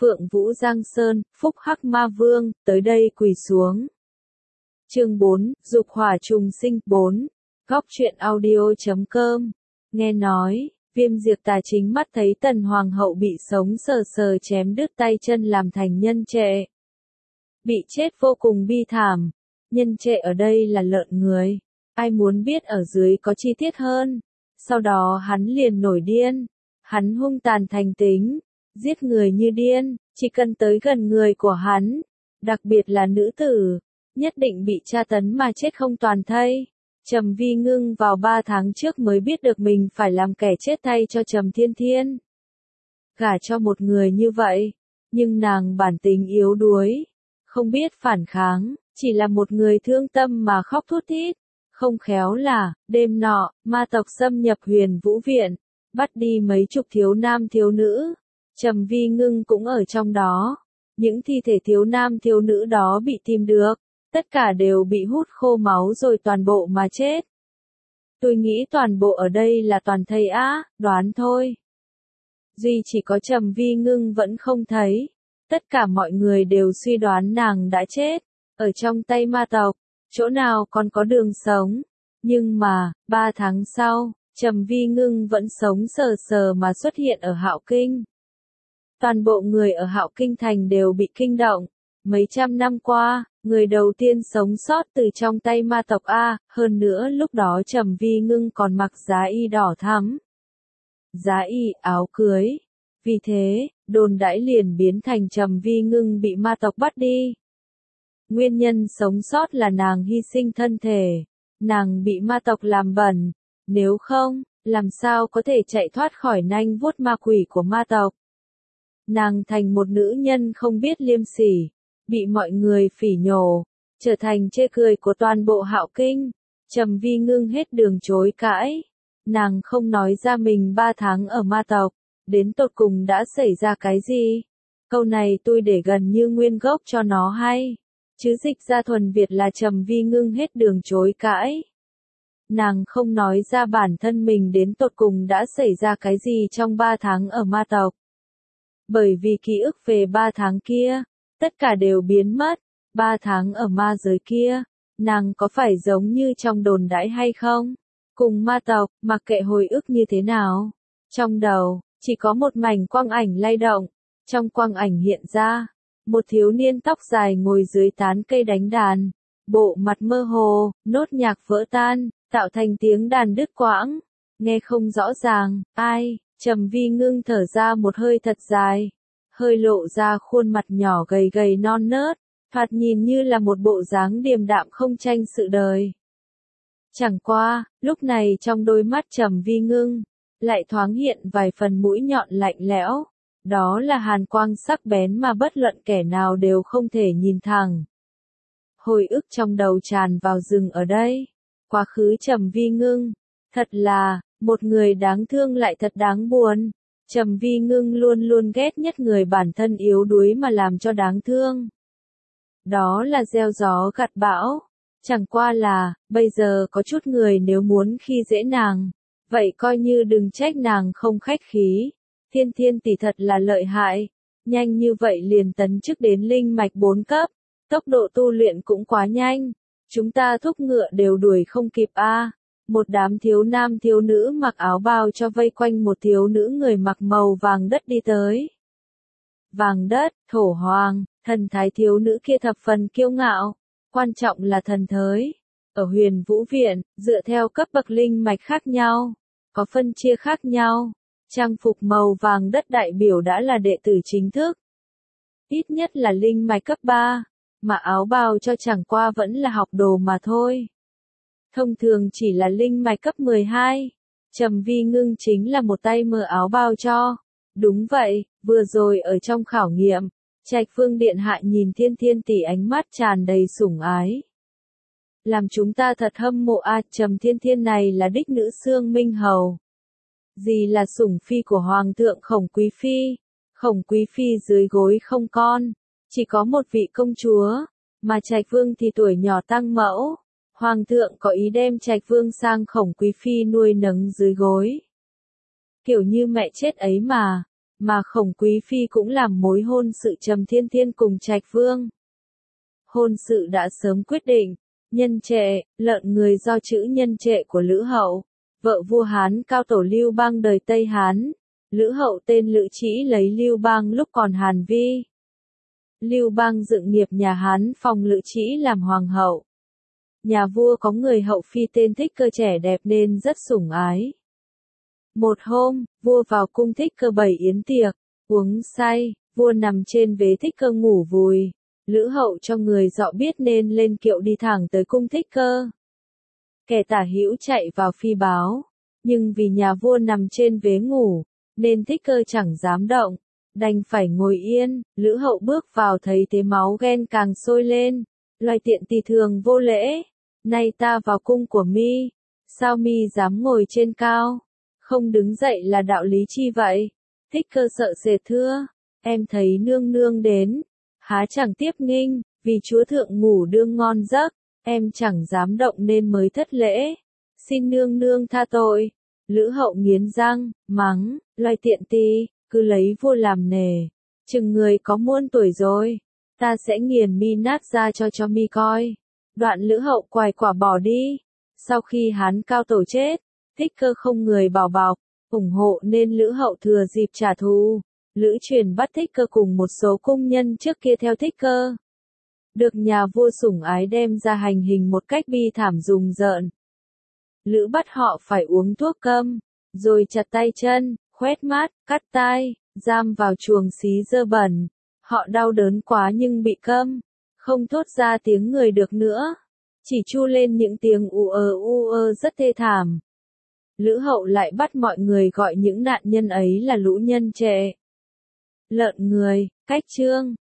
Phượng Vũ Giang Sơn, Phúc Hắc Ma Vương, tới đây quỳ xuống. Chương 4, Dục Hỏa Trùng Sinh 4. Góc truyện audio.com. Nghe nói, Viêm Diệp Tà chính mắt thấy Tần Hoàng hậu bị sống sờ sờ chém đứt tay chân làm thành nhân trệ. Bị chết vô cùng bi thảm. Nhân trệ ở đây là lợn người. Ai muốn biết ở dưới có chi tiết hơn? Sau đó hắn liền nổi điên. Hắn hung tàn thành tính, giết người như điên, chỉ cần tới gần người của hắn, đặc biệt là nữ tử, nhất định bị tra tấn mà chết không toàn thây. Trầm Vi Ngưng vào 3 tháng trước mới biết được mình phải làm kẻ chết thay cho Trầm Thiên Thiên. Gả cho một người như vậy, nhưng nàng bản tính yếu đuối, không biết phản kháng, chỉ là một người thương tâm mà khóc thút thít. Không khéo là, đêm nọ, ma tộc xâm nhập Huyền Vũ Viện, bắt đi mấy chục thiếu nam thiếu nữ. Trầm Vi Ngưng cũng ở trong đó. Những thi thể thiếu nam thiếu nữ đó bị tìm được, tất cả đều bị hút khô máu rồi toàn bộ mà chết. Tôi nghĩ toàn bộ ở đây là toàn thây á, đoán thôi. Duy chỉ có Trầm Vi Ngưng vẫn không thấy. Tất cả mọi người đều suy đoán nàng đã chết, ở trong tay ma tộc, chỗ nào còn có đường sống. Nhưng mà, 3 tháng sau, Trầm Vi Ngưng vẫn sống sờ sờ mà xuất hiện ở Hạo Kinh. Toàn bộ người ở Hạo Kinh thành đều bị kinh động. Mấy trăm năm qua, người đầu tiên sống sót từ trong tay ma tộc A, hơn nữa lúc đó Trầm Vi Ngưng còn mặc giá y đỏ thắm. Giá y áo cưới. Vì thế, đồn đãi liền biến thành Trầm Vi Ngưng bị ma tộc bắt đi. Nguyên nhân sống sót là nàng hy sinh thân thể. Nàng bị ma tộc làm bẩn. Nếu không, làm sao có thể chạy thoát khỏi nanh vuốt ma quỷ của ma tộc. Nàng thành một nữ nhân không biết liêm sỉ, bị mọi người phỉ nhổ, trở thành chê cười của toàn bộ Hạo Kinh. Trầm Vi Ngưng hết đường chối cãi. Nàng không nói ra mình 3 tháng ở ma tộc, đến tột cùng đã xảy ra cái gì. Câu này tôi để gần như nguyên gốc cho nó hay. Chứ dịch ra thuần Việt là Trầm Vi Ngưng hết đường chối cãi. Nàng không nói ra bản thân mình đến tột cùng đã xảy ra cái gì trong 3 tháng ở ma tộc. Bởi vì ký ức về 3 tháng kia, tất cả đều biến mất. 3 tháng ở ma giới kia, nàng có phải giống như trong đồn đãi hay không? Cùng ma tộc, mặc kệ hồi ức như thế nào. Trong đầu, chỉ có một mảnh quang ảnh lay động. Trong quang ảnh hiện ra, một thiếu niên tóc dài ngồi dưới tán cây đánh đàn. Bộ mặt mơ hồ, nốt nhạc vỡ tan, tạo thành tiếng đàn đứt quãng. Nghe không rõ ràng, ai? Trầm Vi Ngưng thở ra một hơi thật dài, hơi lộ ra khuôn mặt nhỏ gầy gầy non nớt, thoạt nhìn như là một bộ dáng điềm đạm không tranh sự đời. Chẳng qua, lúc này trong đôi mắt Trầm Vi Ngưng, lại thoáng hiện vài phần mũi nhọn lạnh lẽo, đó là hàn quang sắc bén mà bất luận kẻ nào đều không thể nhìn thẳng. Hồi ức trong đầu tràn vào rừng ở đây, quá khứ Trầm Vi Ngưng, thật là một người đáng thương lại thật đáng buồn. Trầm Vi Ngưng luôn luôn ghét nhất người bản thân yếu đuối mà làm cho đáng thương. Đó là gieo gió gặt bão. Chẳng qua là, bây giờ có chút người nếu muốn khi dễ nàng, vậy coi như đừng trách nàng không khách khí. Thiên Thiên tỷ thật là lợi hại, nhanh như vậy liền tấn chức đến linh mạch 4 cấp, tốc độ tu luyện cũng quá nhanh. Chúng ta thúc ngựa đều đuổi không kịp a. Một đám thiếu nam thiếu nữ mặc áo bào cho vây quanh một thiếu nữ người mặc màu vàng đất đi tới. Vàng đất, thổ hoàng, thần thái thiếu nữ kia thập phần kiêu ngạo, quan trọng là thần thới. Ở Huyền Vũ Viện, dựa theo cấp bậc linh mạch khác nhau, có phân chia khác nhau. Trang phục màu vàng đất đại biểu đã là đệ tử chính thức. Ít nhất là linh mạch cấp 3, mà áo bào cho chẳng qua vẫn là học đồ mà thôi. Thông thường chỉ là linh mạch cấp 12. Trầm Vi Ngưng chính là một tay mờ áo bao cho. Đúng vậy, vừa rồi ở trong khảo nghiệm, Trạch Vương điện hạ nhìn Thiên Thiên tỷ ánh mắt tràn đầy sủng ái. Làm chúng ta thật hâm mộ a. Trầm Thiên Thiên này là đích nữ Xương Minh Hầu. Dì là sủng phi của Hoàng thượng Khổng Quý Phi. Khổng Quý Phi dưới gối không con, chỉ có một vị công chúa, mà Trạch Vương thì tuổi nhỏ tăng mẫu. Hoàng thượng có ý đem Trạch Vương sang Khổng Quý Phi nuôi nấng dưới gối. Kiểu như mẹ chết ấy mà mà Khổng Quý Phi cũng làm mối hôn sự Trầm Thiên Thiên cùng Trạch Vương. Hôn sự đã sớm quyết định, Nhân Trệ, lợn người do chữ Nhân Trệ của Lữ Hậu, vợ vua Hán Cao Tổ Lưu Bang đời Tây Hán. Lữ Hậu tên Lữ Trĩ lấy Lưu Bang lúc còn Hàn Vi. Lưu Bang dựng nghiệp nhà Hán phong Lữ Trĩ làm hoàng hậu. Nhà vua có người hậu phi tên Thích Cơ trẻ đẹp nên rất sủng ái. Một hôm, vua vào cung Thích Cơ bày yến tiệc, uống say, vua nằm trên vế Thích Cơ ngủ vùi. Lữ Hậu cho người dọ biết nên lên kiệu đi thẳng tới cung Thích Cơ. Kẻ tả hữu chạy vào phi báo, nhưng vì nhà vua nằm trên vế ngủ, nên Thích Cơ chẳng dám động, đành phải ngồi yên. Lữ Hậu bước vào thấy thế máu ghen càng sôi lên, loài tiện tỳ thường vô lễ, nay ta vào cung của mi, sao mi dám ngồi trên cao, không đứng dậy là đạo lý chi vậy? Thích Cơ sợ sệt thưa, em thấy nương nương đến, há chẳng tiếp nghinh, vì chúa thượng ngủ đương ngon giấc, em chẳng dám động nên mới thất lễ, xin nương nương tha tội. Lữ Hậu nghiến răng, mắng, loài tiện tỳ, cứ lấy vua làm nể, chừng người có muôn tuổi rồi, ta sẽ nghiền mi nát ra cho mi coi. Đoạn Lữ Hậu quài quả bỏ đi. Sau khi Hán Cao Tổ chết, Thích Cơ không người bảo bọc, ủng hộ nên Lữ Hậu thừa dịp trả thù. Lữ Truyền bắt Thích Cơ cùng một số cung nhân trước kia theo Thích Cơ. Được nhà vua sủng ái đem ra hành hình một cách bi thảm rùng rợn. Lữ bắt họ phải uống thuốc câm, rồi chặt tay chân, khoét mắt, cắt tai, giam vào chuồng xí dơ bẩn. Họ đau đớn quá nhưng bị câm, không thốt ra tiếng người được nữa, chỉ tru lên những tiếng u ơ rất thê thảm. Lữ Hậu lại bắt mọi người gọi những nạn nhân ấy là lũ nhân trệ. Lợn người, cách chương.